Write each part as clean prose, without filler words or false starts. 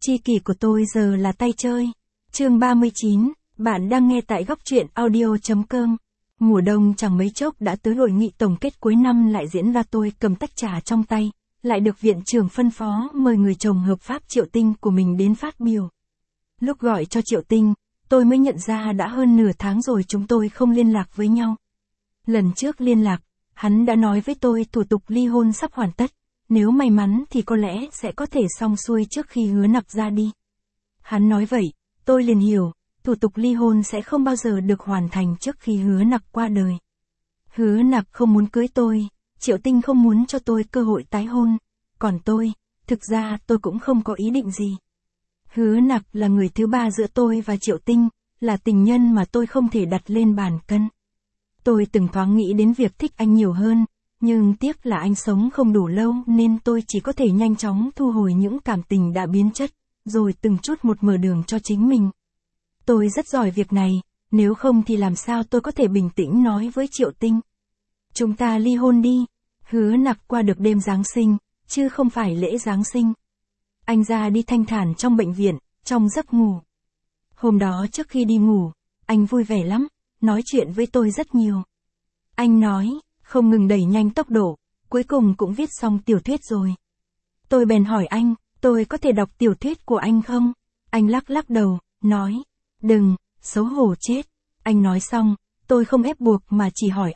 Tri kỷ của tôi giờ là tay chơi. Chương 39, bạn đang nghe tại góc truyện audio.com. Mùa đông chẳng mấy chốc đã tới, hội nghị tổng kết cuối năm lại diễn ra. Tôi cầm tách trà trong tay, lại được viện trưởng phân phó mời người chồng hợp pháp Triệu Tinh của mình đến phát biểu. Lúc gọi cho Triệu Tinh, tôi mới nhận ra đã hơn nửa tháng rồi chúng tôi không liên lạc với nhau. Lần trước liên lạc, hắn đã nói với tôi thủ tục ly hôn sắp hoàn tất, nếu may mắn thì có lẽ sẽ có thể xong xuôi trước khi Hứa Nặc ra đi. Hắn nói vậy, tôi liền hiểu, thủ tục ly hôn sẽ không bao giờ được hoàn thành trước khi Hứa Nặc qua đời. Hứa Nặc không muốn cưới tôi, Triệu Tinh không muốn cho tôi cơ hội tái hôn, còn tôi, thực ra tôi cũng không có ý định gì. Hứa Nặc là người thứ ba giữa tôi và Triệu Tinh, là tình nhân mà tôi không thể đặt lên bàn cân. Tôi từng thoáng nghĩ đến việc thích anh nhiều hơn, nhưng tiếc là anh sống không đủ lâu nên tôi chỉ có thể nhanh chóng thu hồi những cảm tình đã biến chất, rồi từng chút một mở đường cho chính mình. Tôi rất giỏi việc này, nếu không thì làm sao tôi có thể bình tĩnh nói với Triệu Tinh. Chúng ta ly hôn đi. Hứa Nặc qua được đêm Giáng sinh, chứ không phải lễ Giáng sinh. Anh ra đi thanh thản trong bệnh viện, trong giấc ngủ. Hôm đó trước khi đi ngủ, anh vui vẻ lắm, nói chuyện với tôi rất nhiều. Anh nói, không ngừng đẩy nhanh tốc độ, cuối cùng cũng viết xong tiểu thuyết rồi. Tôi bèn hỏi anh, tôi có thể đọc tiểu thuyết của anh không? Anh lắc lắc đầu, nói, đừng, xấu hổ chết. Anh nói xong, tôi không ép buộc mà chỉ hỏi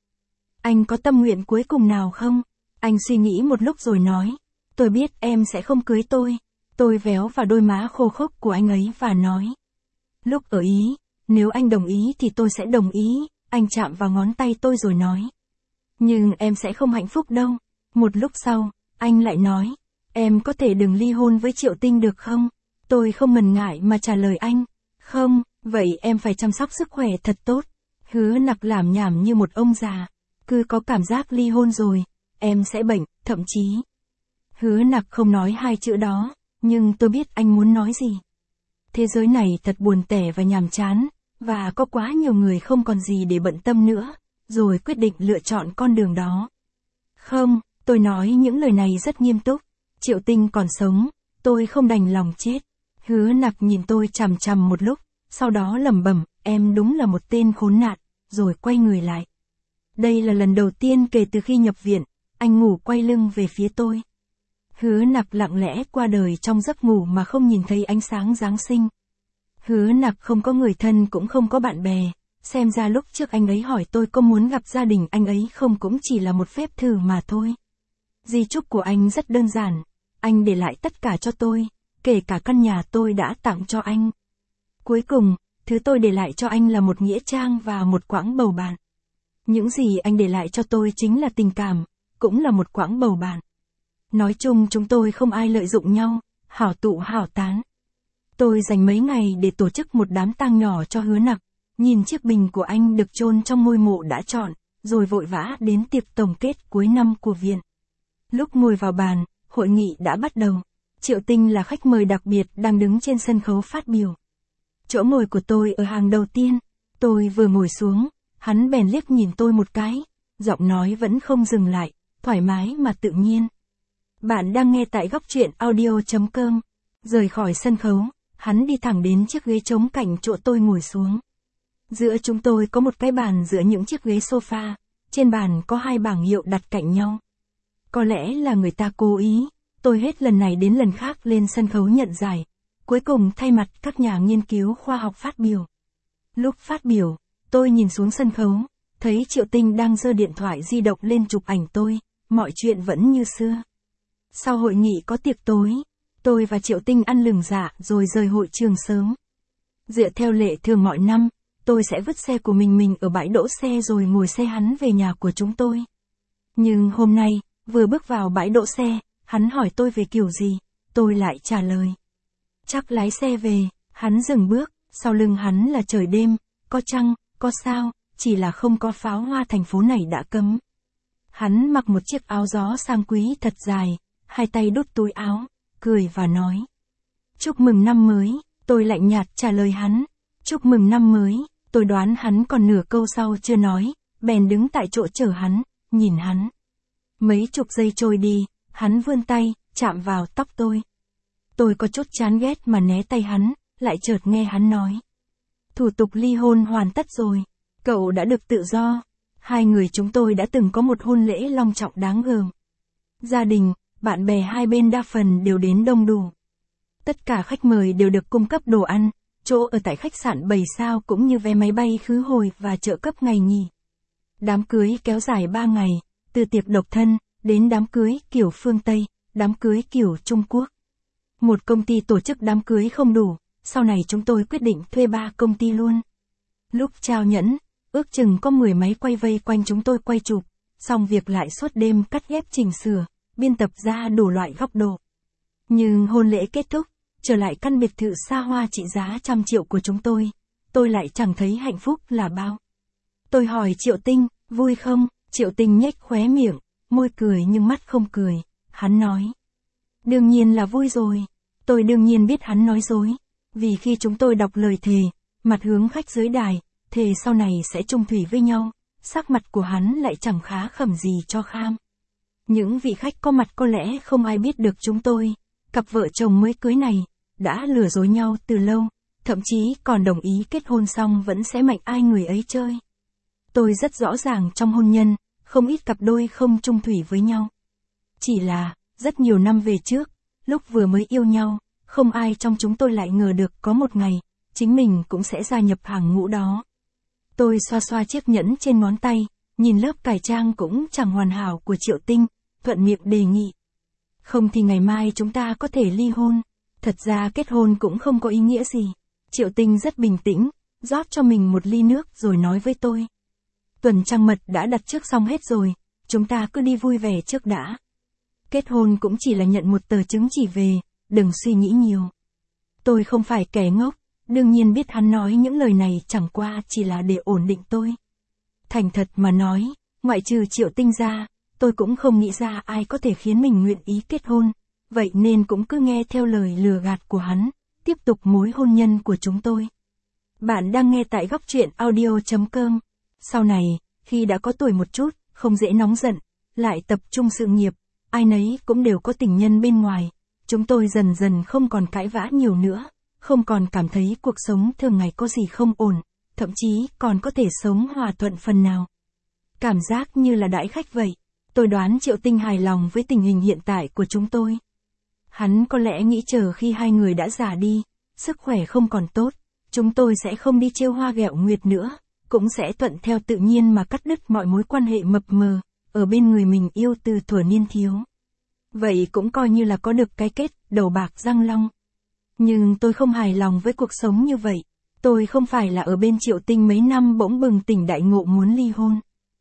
anh có tâm nguyện cuối cùng nào không? Anh suy nghĩ một lúc rồi nói, tôi biết em sẽ không cưới tôi. Tôi véo vào đôi má khô khốc của anh ấy và nói, lúc ở Ý, nếu anh đồng ý thì tôi sẽ đồng ý. Anh chạm vào ngón tay tôi rồi nói, nhưng em sẽ không hạnh phúc đâu. Một lúc sau, anh lại nói, em có thể đừng ly hôn với Triệu Tinh được không? Tôi không ngần ngại mà trả lời anh, không, vậy em phải chăm sóc sức khỏe thật tốt. Hứa Nặc làm nhảm như một ông già, cứ có cảm giác ly hôn rồi, em sẽ bệnh, thậm chí. Hứa Nặc không nói hai chữ đó, nhưng tôi biết anh muốn nói gì. Thế giới này thật buồn tẻ và nhàm chán, và có quá nhiều người không còn gì để bận tâm nữa, rồi quyết định lựa chọn con đường đó. Không, tôi nói những lời này rất nghiêm túc. Triệu Tinh còn sống, tôi không đành lòng chết. Hứa Nặc nhìn tôi chằm chằm một lúc, sau đó lẩm bẩm, em đúng là một tên khốn nạn, rồi quay người lại. Đây là lần đầu tiên kể từ khi nhập viện, anh ngủ quay lưng về phía tôi. Hứa Nặc lặng lẽ qua đời trong giấc ngủ mà không nhìn thấy ánh sáng Giáng sinh. Hứa Nặc không có người thân cũng không có bạn bè, xem ra lúc trước anh ấy hỏi tôi có muốn gặp gia đình anh ấy không cũng chỉ là một phép thử mà thôi. Di chúc của anh rất đơn giản, anh để lại tất cả cho tôi, kể cả căn nhà tôi đã tặng cho anh. Cuối cùng, thứ tôi để lại cho anh là một nghĩa trang và một quãng bầu bạn. Những gì anh để lại cho tôi chính là tình cảm, cũng là một quãng bầu bạn. Nói chung chúng tôi không ai lợi dụng nhau, hảo tụ hảo tán. Tôi dành mấy ngày để tổ chức một đám tang nhỏ cho Hứa Nặc, nhìn chiếc bình của anh được chôn trong ngôi mộ đã chọn, rồi vội vã đến tiệc tổng kết cuối năm của viện. Lúc ngồi vào bàn, hội nghị đã bắt đầu. Triệu Tinh là khách mời đặc biệt đang đứng trên sân khấu phát biểu. Chỗ ngồi của tôi ở hàng đầu tiên. Tôi vừa ngồi xuống, hắn bèn liếc nhìn tôi một cái, giọng nói vẫn không dừng lại, thoải mái mà tự nhiên. Bạn đang nghe tại góc truyện audio.com. Rời khỏi sân khấu, hắn đi thẳng đến chiếc ghế trống cạnh chỗ tôi ngồi xuống. Giữa chúng tôi có một cái bàn giữa những chiếc ghế sofa, trên bàn có hai bảng hiệu đặt cạnh nhau. Có lẽ là người ta cố ý, tôi hết lần này đến lần khác lên sân khấu nhận giải, cuối cùng thay mặt các nhà nghiên cứu khoa học phát biểu. Lúc phát biểu, tôi nhìn xuống sân khấu, thấy Triệu Tinh đang giơ điện thoại di động lên chụp ảnh tôi, mọi chuyện vẫn như xưa. Sau hội nghị có tiệc tối, tôi và Triệu Tinh ăn lừng dạ rồi rời hội trường sớm. Dựa theo lệ thường mọi năm, tôi sẽ vứt xe của mình ở bãi đỗ xe rồi ngồi xe hắn về nhà của chúng tôi. Nhưng hôm nay, vừa bước vào bãi đỗ xe, hắn hỏi tôi về kiểu gì, tôi lại trả lời. Chắc lái xe về, hắn dừng bước, sau lưng hắn là trời đêm, có trăng, có sao, chỉ là không có pháo hoa, thành phố này đã cấm. Hắn mặc một chiếc áo gió sang quý thật dài, hai tay đút túi áo, cười và nói. Chúc mừng năm mới, tôi lạnh nhạt trả lời hắn. Chúc mừng năm mới, tôi đoán hắn còn nửa câu sau chưa nói, bèn đứng tại chỗ chờ hắn, nhìn hắn. Mấy chục giây trôi đi, hắn vươn tay, chạm vào tóc tôi. Tôi có chút chán ghét mà né tay hắn, lại chợt nghe hắn nói. Thủ tục ly hôn hoàn tất rồi. Cậu đã được tự do. Hai người chúng tôi đã từng có một hôn lễ long trọng đáng gờm. Gia đình, bạn bè hai bên đa phần đều đến đông đủ. Tất cả khách mời đều được cung cấp đồ ăn, chỗ ở tại khách sạn 7 sao cũng như vé máy bay khứ hồi và trợ cấp ngày nghỉ. Đám cưới kéo dài 3 ngày, từ tiệc độc thân, đến đám cưới kiểu phương Tây, đám cưới kiểu Trung Quốc. Một công ty tổ chức đám cưới không đủ, sau này chúng tôi quyết định thuê 3 công ty luôn. Lúc trao nhẫn, ước chừng có 10 máy quay vây quanh chúng tôi quay chụp, xong việc lại suốt đêm cắt ghép chỉnh sửa, biên tập ra đủ loại góc độ. Nhưng hôn lễ kết thúc, trở lại căn biệt thự xa hoa trị giá trăm triệu của chúng tôi lại chẳng thấy hạnh phúc là bao. Tôi hỏi Triệu Tinh, vui không? Triệu Tinh nhếch khóe miệng, môi cười nhưng mắt không cười, hắn nói. Đương nhiên là vui rồi. Tôi đương nhiên biết hắn nói dối, vì khi chúng tôi đọc lời thề, mặt hướng khách dưới đài, thề sau này sẽ chung thủy với nhau, sắc mặt của hắn lại chẳng khá khẩm gì cho kham. Những vị khách có mặt có lẽ không ai biết được chúng tôi, cặp vợ chồng mới cưới này, đã lừa dối nhau từ lâu, thậm chí còn đồng ý kết hôn xong vẫn sẽ mạnh ai người ấy chơi. Tôi rất rõ ràng trong hôn nhân, không ít cặp đôi không chung thủy với nhau. Chỉ là, rất nhiều năm về trước, lúc vừa mới yêu nhau, không ai trong chúng tôi lại ngờ được có một ngày, chính mình cũng sẽ gia nhập hàng ngũ đó. Tôi xoa xoa chiếc nhẫn trên ngón tay, nhìn lớp cải trang cũng chẳng hoàn hảo của Triệu Tinh, thuận miệng đề nghị. Không thì ngày mai chúng ta có thể ly hôn. Thật ra kết hôn cũng không có ý nghĩa gì. Triệu Tinh rất bình tĩnh, rót cho mình một ly nước rồi nói với tôi. Tuần trăng mật đã đặt trước xong hết rồi, chúng ta cứ đi vui vẻ trước đã. Kết hôn cũng chỉ là nhận một tờ chứng chỉ về, đừng suy nghĩ nhiều. Tôi không phải kẻ ngốc, đương nhiên biết hắn nói những lời này chẳng qua chỉ là để ổn định tôi. Thành thật mà nói, ngoại trừ Triệu Tinh ra, tôi cũng không nghĩ ra ai có thể khiến mình nguyện ý kết hôn, vậy nên cũng cứ nghe theo lời lừa gạt của hắn, tiếp tục mối hôn nhân của chúng tôi. Bạn đang nghe tại góc truyện audio.com. Sau này, khi đã có tuổi một chút, không dễ nóng giận, lại tập trung sự nghiệp, ai nấy cũng đều có tình nhân bên ngoài. Chúng tôi dần dần không còn cãi vã nhiều nữa, không còn cảm thấy cuộc sống thường ngày có gì không ổn, thậm chí còn có thể sống hòa thuận phần nào. Cảm giác như là đãi khách vậy. Tôi đoán Triệu Tinh hài lòng với tình hình hiện tại của chúng tôi. Hắn có lẽ nghĩ chờ khi hai người đã già đi, sức khỏe không còn tốt, chúng tôi sẽ không đi trêu hoa ghẹo nguyệt nữa, cũng sẽ thuận theo tự nhiên mà cắt đứt mọi mối quan hệ mập mờ, ở bên người mình yêu từ thuở niên thiếu. Vậy cũng coi như là có được cái kết, đầu bạc răng long. Nhưng tôi không hài lòng với cuộc sống như vậy. Tôi không phải là ở bên Triệu Tinh mấy năm bỗng bừng tỉnh đại ngộ muốn ly hôn.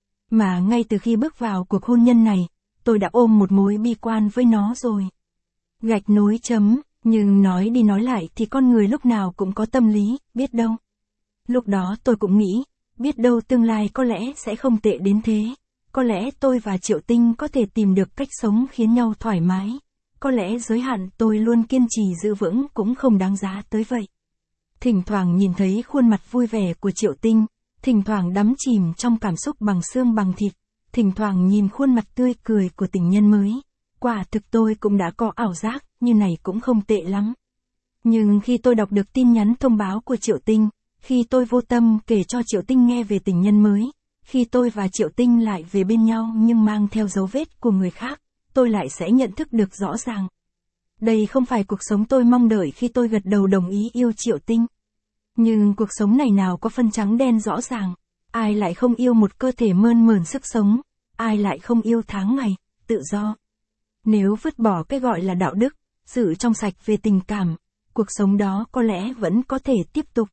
Mà ngay từ khi bước vào cuộc hôn nhân này, tôi đã ôm một mối bi quan với nó rồi. Gạch nối chấm, nhưng nói đi nói lại thì con người lúc nào cũng có tâm lý, biết đâu. Lúc đó tôi cũng nghĩ, biết đâu tương lai có lẽ sẽ không tệ đến thế. Có lẽ tôi và Triệu Tinh có thể tìm được cách sống khiến nhau thoải mái. Có lẽ giới hạn tôi luôn kiên trì giữ vững cũng không đáng giá tới vậy. Thỉnh thoảng nhìn thấy khuôn mặt vui vẻ của Triệu Tinh, thỉnh thoảng đắm chìm trong cảm xúc bằng xương bằng thịt, thỉnh thoảng nhìn khuôn mặt tươi cười của tình nhân mới. Quả thực tôi cũng đã có ảo giác, như này cũng không tệ lắm. Nhưng khi tôi đọc được tin nhắn thông báo của Triệu Tinh, khi tôi vô tâm kể cho Triệu Tinh nghe về tình nhân mới, khi tôi và Triệu Tinh lại về bên nhau nhưng mang theo dấu vết của người khác, tôi lại sẽ nhận thức được rõ ràng. Đây không phải cuộc sống tôi mong đợi khi tôi gật đầu đồng ý yêu Triệu Tinh. Nhưng cuộc sống này nào có phân trắng đen rõ ràng, ai lại không yêu một cơ thể mơn mởn sức sống, ai lại không yêu tháng ngày, tự do. Nếu vứt bỏ cái gọi là đạo đức, sự trong sạch về tình cảm, cuộc sống đó có lẽ vẫn có thể tiếp tục.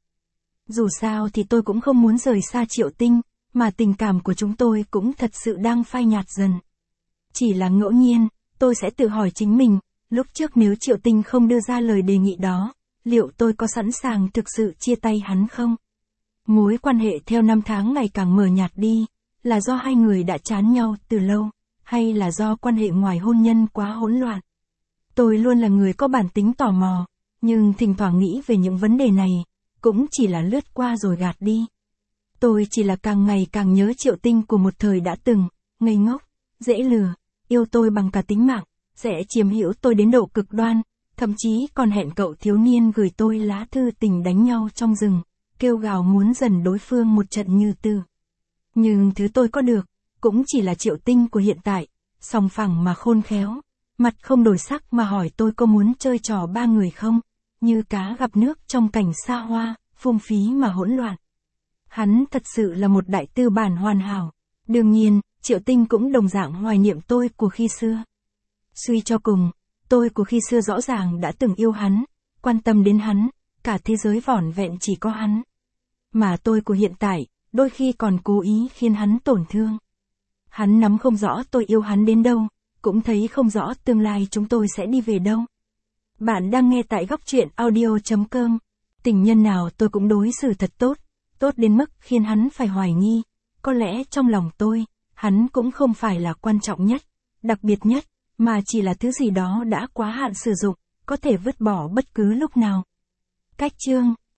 Dù sao thì tôi cũng không muốn rời xa Triệu Tinh, mà tình cảm của chúng tôi cũng thật sự đang phai nhạt dần. Chỉ là ngẫu nhiên, tôi sẽ tự hỏi chính mình, lúc trước nếu Triệu Tinh không đưa ra lời đề nghị đó, liệu tôi có sẵn sàng thực sự chia tay hắn không? Mối quan hệ theo năm tháng ngày càng mờ nhạt đi, là do hai người đã chán nhau từ lâu, hay là do quan hệ ngoài hôn nhân quá hỗn loạn? Tôi luôn là người có bản tính tò mò, nhưng thỉnh thoảng nghĩ về những vấn đề này, cũng chỉ là lướt qua rồi gạt đi. Tôi chỉ là càng ngày càng nhớ Triệu Tinh của một thời đã từng, ngây ngốc, dễ lừa, yêu tôi bằng cả tính mạng, sẽ chiếm hữu tôi đến độ cực đoan, Thậm chí còn hẹn cậu thiếu niên gửi tôi lá thư tình đánh nhau trong rừng, kêu gào muốn dần đối phương một trận như từ. Nhưng thứ tôi có được, cũng chỉ là Triệu Tinh của hiện tại, sòng phẳng mà khôn khéo, mặt không đổi sắc mà hỏi tôi có muốn chơi trò ba người không, như cá gặp nước trong cảnh xa hoa, phung phí mà hỗn loạn. Hắn thật sự là một đại tư bản hoàn hảo. Đương nhiên, Triệu Tinh cũng đồng dạng hoài niệm tôi của khi xưa. Suy cho cùng, tôi của khi xưa rõ ràng đã từng yêu hắn, quan tâm đến hắn, cả thế giới vỏn vẹn chỉ có hắn. Mà tôi của hiện tại, đôi khi còn cố ý khiến hắn tổn thương. Hắn nắm không rõ tôi yêu hắn đến đâu, cũng thấy không rõ tương lai chúng tôi sẽ đi về đâu. Bạn đang nghe tại góc truyện audio.com. Tình nhân nào tôi cũng đối xử thật tốt, tốt đến mức khiến hắn phải hoài nghi. Có lẽ trong lòng tôi, hắn cũng không phải là quan trọng nhất, đặc biệt nhất, mà chỉ là thứ gì đó đã quá hạn sử dụng, có thể vứt bỏ bất cứ lúc nào. Cách chương